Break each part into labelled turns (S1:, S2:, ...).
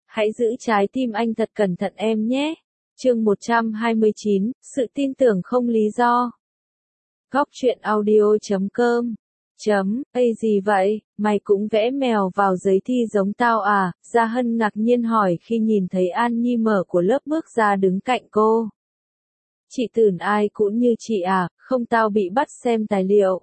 S1: Hãy giữ trái tim anh thật cẩn thận em nhé. Chương 129, sự tin tưởng không lý do. Góc truyện audio.com Ây gì vậy, mày cũng vẽ mèo vào giấy thi giống tao à? Gia Hân ngạc nhiên hỏi khi nhìn thấy An Nhi mở của lớp bước ra đứng cạnh cô. Chị tưởng ai cũng như chị à, không tao bị bắt xem tài liệu.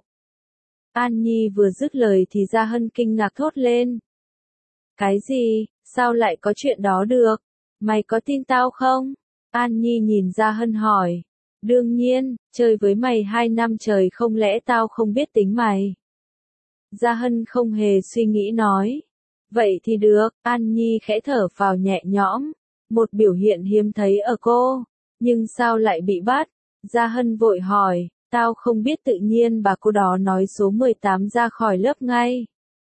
S1: An Nhi vừa dứt lời thì Gia Hân kinh ngạc thốt lên. Cái gì, sao lại có chuyện đó được? Mày có tin tao không? An Nhi nhìn Gia Hân hỏi. Đương nhiên, chơi với mày 2 năm trời không lẽ tao không biết tính mày. Gia Hân không hề suy nghĩ nói. Vậy thì được, An Nhi khẽ thở phào nhẹ nhõm. Một biểu hiện hiếm thấy ở cô. Nhưng sao lại bị bắt? Gia Hân vội hỏi, tao không biết tự nhiên bà cô đó nói số 18 ra khỏi lớp ngay.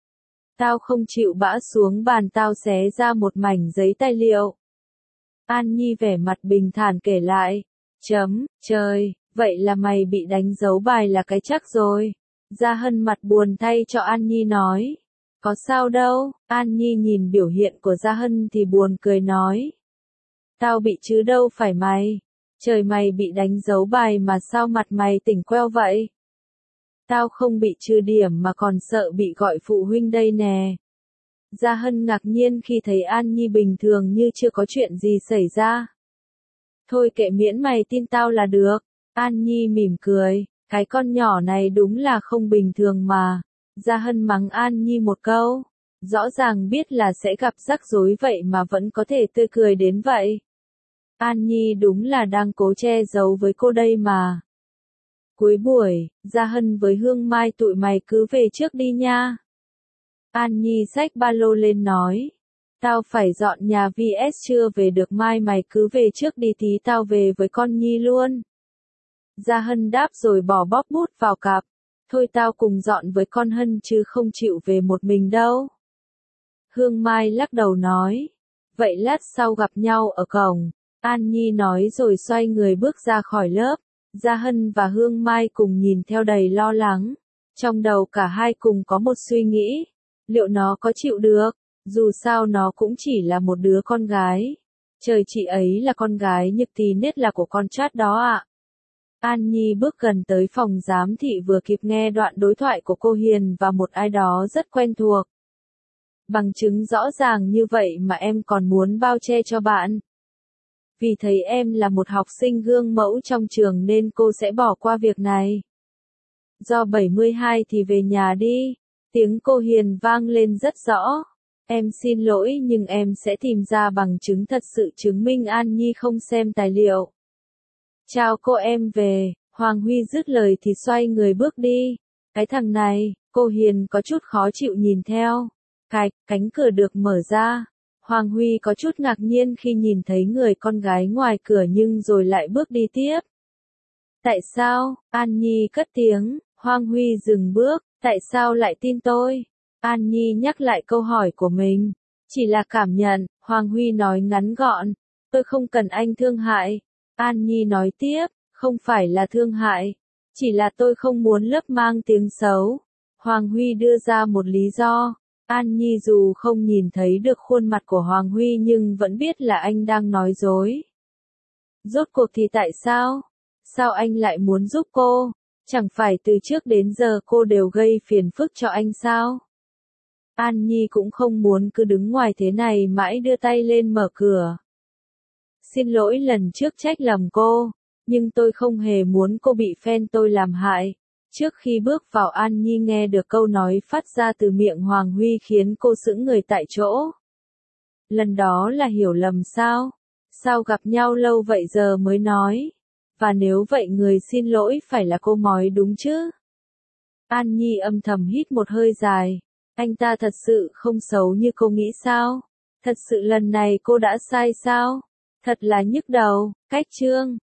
S1: Tao không chịu bã xuống bàn tao xé ra một mảnh giấy tài liệu. An Nhi vẻ mặt bình thản kể lại. Trời, vậy là mày bị đánh dấu bài là cái chắc rồi. Gia Hân mặt buồn thay cho An Nhi nói. Có sao đâu, An Nhi nhìn biểu hiện của Gia Hân thì buồn cười nói. Tao bị chứ đâu phải mày. Trời mày bị đánh dấu bài mà sao mặt mày tỉnh queo vậy? Tao không bị trừ điểm mà còn sợ bị gọi phụ huynh đây nè. Gia Hân ngạc nhiên khi thấy An Nhi bình thường như chưa có chuyện gì xảy ra. Thôi kệ miễn mày tin tao là được. An Nhi mỉm cười, cái con nhỏ này đúng là không bình thường mà. Gia Hân mắng An Nhi một câu. Rõ ràng biết là sẽ gặp rắc rối vậy mà vẫn có thể tươi cười đến vậy. An Nhi đúng là đang cố che giấu với cô đây mà. Cuối buổi, Gia Hân với Hương Mai tụi mày cứ về trước đi nha. An Nhi xách ba lô lên nói. Tao phải dọn nhà vs chưa về được mai mày cứ về trước đi tí tao về với con Nhi luôn. Gia Hân đáp rồi bỏ bóp bút vào cặp. Thôi tao cùng dọn với con Hân chứ không chịu về một mình đâu. Hương Mai lắc đầu nói. Vậy lát sau gặp nhau ở cổng. An Nhi nói rồi xoay người bước ra khỏi lớp. Gia Hân và Hương Mai cùng nhìn theo đầy lo lắng. Trong đầu cả hai cùng có một suy nghĩ. Liệu nó có chịu được? Dù sao nó cũng chỉ là một đứa con gái. Trời chị ấy là con gái Nhược Tí nết là của con Chát đó ạ. An Nhi bước gần tới phòng giám thị vừa kịp nghe đoạn đối thoại của cô Hiền và một ai đó rất quen thuộc. Bằng chứng rõ ràng như vậy mà em còn muốn bao che cho bạn. Vì thấy em là một học sinh gương mẫu trong trường nên cô sẽ bỏ qua việc này. Do 72 thì về nhà đi. Tiếng cô Hiền vang lên rất rõ. Em xin lỗi nhưng em sẽ tìm ra bằng chứng thật sự chứng minh An Nhi không xem tài liệu. Chào cô em về. Hoàng Huy dứt lời thì xoay người bước đi. Cái thằng này, cô Hiền có chút khó chịu nhìn theo. Cánh cửa được mở ra. Hoàng Huy có chút ngạc nhiên khi nhìn thấy người con gái ngoài cửa nhưng rồi lại bước đi tiếp. Tại sao? An Nhi cất tiếng. Hoàng Huy dừng bước. Tại sao lại tin tôi? An Nhi nhắc lại câu hỏi của mình. Chỉ là cảm nhận, Hoàng Huy nói ngắn gọn. Tôi không cần anh thương hại. An Nhi nói tiếp, không phải là thương hại. Chỉ là tôi không muốn lấp mang tiếng xấu. Hoàng Huy đưa ra một lý do. An Nhi dù không nhìn thấy được khuôn mặt của Hoàng Huy nhưng vẫn biết là anh đang nói dối. Rốt cuộc thì tại sao? Sao anh lại muốn giúp cô? Chẳng phải từ trước đến giờ cô đều gây phiền phức cho anh sao? An Nhi cũng không muốn cứ đứng ngoài thế này mãi đưa tay lên mở cửa. Xin lỗi lần trước trách lầm cô, nhưng tôi không hề muốn cô bị fan tôi làm hại. Trước khi bước vào An Nhi nghe được câu nói phát ra từ miệng Hoàng Huy khiến cô sững người tại chỗ. Lần đó là hiểu lầm sao? Sao gặp nhau lâu vậy giờ mới nói? Và nếu vậy người xin lỗi phải là cô mói đúng chứ? An Nhi âm thầm hít một hơi dài. Anh ta thật sự không xấu như cô nghĩ sao? Thật sự lần này cô đã sai sao? Thật là nhức đầu. Cách chương